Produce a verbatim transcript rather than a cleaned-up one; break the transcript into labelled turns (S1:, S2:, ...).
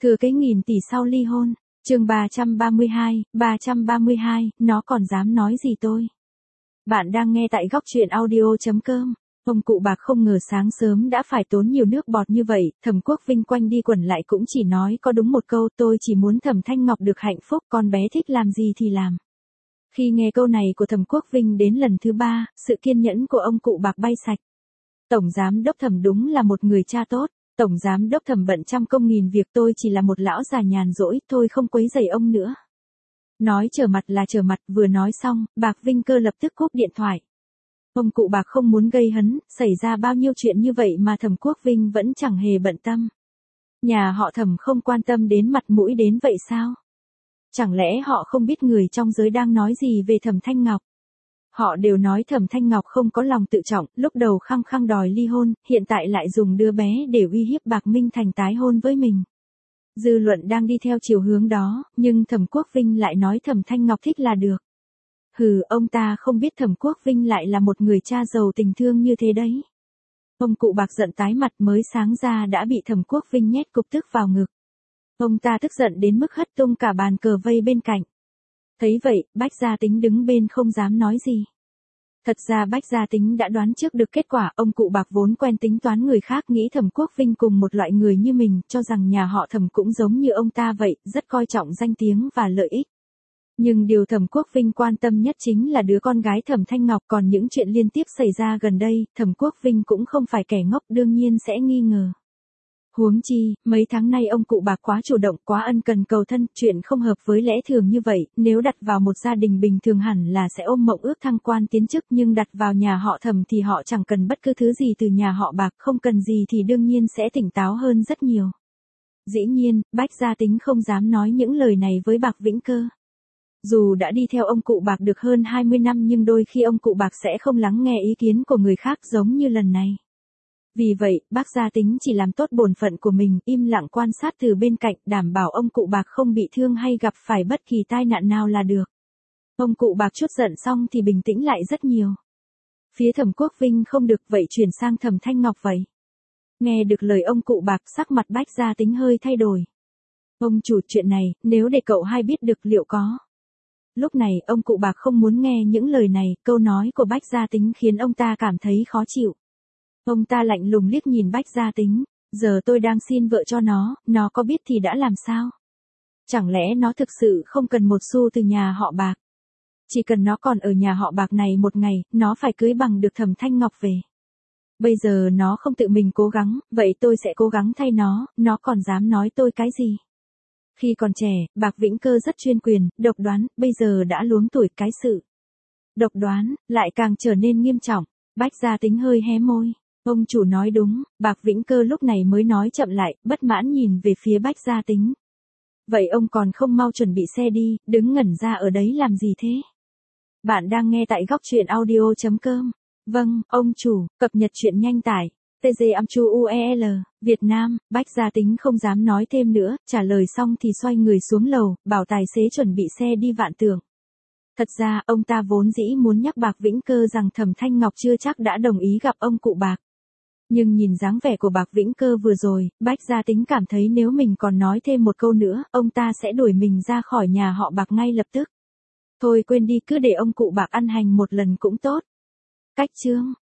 S1: Thừa kế nghìn tỷ sau ly hôn, chương ba trăm ba mươi hai, ba trăm ba mươi hai, nó còn dám nói gì tôi. Bạn đang nghe tại góc truyện audio.com. Ông cụ bạc không ngờ sáng sớm đã phải tốn nhiều nước bọt như vậy, Thẩm Quốc Vinh quanh đi quẩn lại cũng chỉ nói có đúng một câu, tôi chỉ muốn Thẩm Thanh Ngọc được hạnh phúc, con bé thích làm gì thì làm. Khi nghe câu này của Thẩm Quốc Vinh đến lần thứ ba, sự kiên nhẫn của ông cụ bạc bay sạch. Tổng giám đốc Thẩm đúng là một người cha tốt. Tổng giám đốc Thẩm bận trăm công nghìn việc, tôi chỉ là một lão già nhàn rỗi, tôi không quấy rầy ông nữa. Nói trở mặt là trở mặt, vừa nói xong, Bạc Vinh Cơ lập tức cúp điện thoại. Ông cụ bạc không muốn gây hấn, xảy ra bao nhiêu chuyện như vậy mà Thẩm Quốc Vinh vẫn chẳng hề bận tâm. Nhà họ Thẩm không quan tâm đến mặt mũi đến vậy sao? Chẳng lẽ họ không biết người trong giới đang nói gì về Thẩm Thanh Ngọc? Họ đều nói Thẩm Thanh Ngọc không có lòng tự trọng, lúc đầu khăng khăng đòi ly hôn, hiện tại lại dùng đứa bé để uy hiếp Bạc Minh Thành tái hôn với mình. Dư luận đang đi theo chiều hướng đó, nhưng Thẩm Quốc Vinh lại nói Thẩm Thanh Ngọc thích là được. Hừ, ông ta không biết Thẩm Quốc Vinh lại là một người cha giàu tình thương như thế đấy. Ông cụ bạc giận tái mặt, mới sáng ra đã bị Thẩm Quốc Vinh nhét cục tức vào ngực. Ông ta tức giận đến mức hất tung cả bàn cờ vây bên cạnh. Thấy vậy, Bách Gia Tính đứng bên không dám nói gì. Thật ra Bách Gia Tính đã đoán trước được kết quả, ông cụ bạc vốn quen tính toán người khác, nghĩ Thẩm Quốc Vinh cùng một loại người như mình, cho rằng nhà họ Thẩm cũng giống như ông ta vậy, rất coi trọng danh tiếng và lợi ích. Nhưng điều Thẩm Quốc Vinh quan tâm nhất chính là đứa con gái Thẩm Thanh Ngọc, còn những chuyện liên tiếp xảy ra gần đây, Thẩm Quốc Vinh cũng không phải kẻ ngốc, đương nhiên sẽ nghi ngờ. Huống chi, mấy tháng nay ông cụ bạc quá chủ động, quá ân cần cầu thân, chuyện không hợp với lẽ thường như vậy, nếu đặt vào một gia đình bình thường hẳn là sẽ ôm mộng ước thăng quan tiến chức, nhưng đặt vào nhà họ Thẩm thì họ chẳng cần bất cứ thứ gì từ nhà họ Bạc, không cần gì thì đương nhiên sẽ tỉnh táo hơn rất nhiều. Dĩ nhiên, Bách Gia Tính không dám nói những lời này với Bạc Vĩnh Cơ. Dù đã đi theo ông cụ bạc được hơn hai mươi năm nhưng đôi khi ông cụ bạc sẽ không lắng nghe ý kiến của người khác giống như lần này. Vì vậy, Bác Gia Tính chỉ làm tốt bổn phận của mình, im lặng quan sát từ bên cạnh, đảm bảo ông cụ bạc không bị thương hay gặp phải bất kỳ tai nạn nào là được. Ông cụ bạc chút giận xong thì bình tĩnh lại rất nhiều. Phía Thẩm Quốc Vinh không được, vậy chuyển sang Thẩm Thanh Ngọc vậy. Nghe được lời ông cụ bạc, sắc mặt Bách Gia Tính hơi thay đổi. Ông chủ, chuyện này, nếu để cậu hai biết được liệu có. Lúc này, ông cụ bạc không muốn nghe những lời này, câu nói của Bách Gia Tính khiến ông ta cảm thấy khó chịu. Ông ta lạnh lùng liếc nhìn Bách Gia Tính, giờ tôi đang xin vợ cho nó, nó có biết thì đã làm sao? Chẳng lẽ nó thực sự không cần một xu từ nhà họ Bạc? Chỉ cần nó còn ở nhà họ Bạc này một ngày, nó phải cưới bằng được Thẩm Thanh Ngọc về. Bây giờ nó không tự mình cố gắng, vậy tôi sẽ cố gắng thay nó, nó còn dám nói tôi cái gì? Khi còn trẻ, Bạc Vĩnh Cơ rất chuyên quyền, độc đoán, bây giờ đã luống tuổi, cái sự độc đoán lại càng trở nên nghiêm trọng. Bách Gia Tính hơi hé môi. Ông chủ nói đúng, Bạc Vĩnh Cơ lúc này mới nói chậm lại, bất mãn nhìn về phía Bách Gia Tính. Vậy ông còn không mau chuẩn bị xe đi, đứng ngẩn ra ở đấy làm gì thế? Bạn đang nghe tại góc truyện audio.com. Vâng, ông chủ, cập nhật chuyện nhanh tải. tê giê Amchu u e lờ, Việt Nam. Bách Gia Tính không dám nói thêm nữa, trả lời xong thì xoay người xuống lầu, bảo tài xế chuẩn bị xe đi Vạn Tường. Thật ra, ông ta vốn dĩ muốn nhắc Bạc Vĩnh Cơ rằng Thẩm Thanh Ngọc chưa chắc đã đồng ý gặp ông cụ bạc. Nhưng nhìn dáng vẻ của Bạc Vĩnh Cơ vừa rồi, Bách Gia Tính cảm thấy nếu mình còn nói thêm một câu nữa, ông ta sẽ đuổi mình ra khỏi nhà họ Bạc ngay lập tức. Thôi quên đi, cứ để ông cụ bạc ăn hành một lần cũng tốt. Cách chương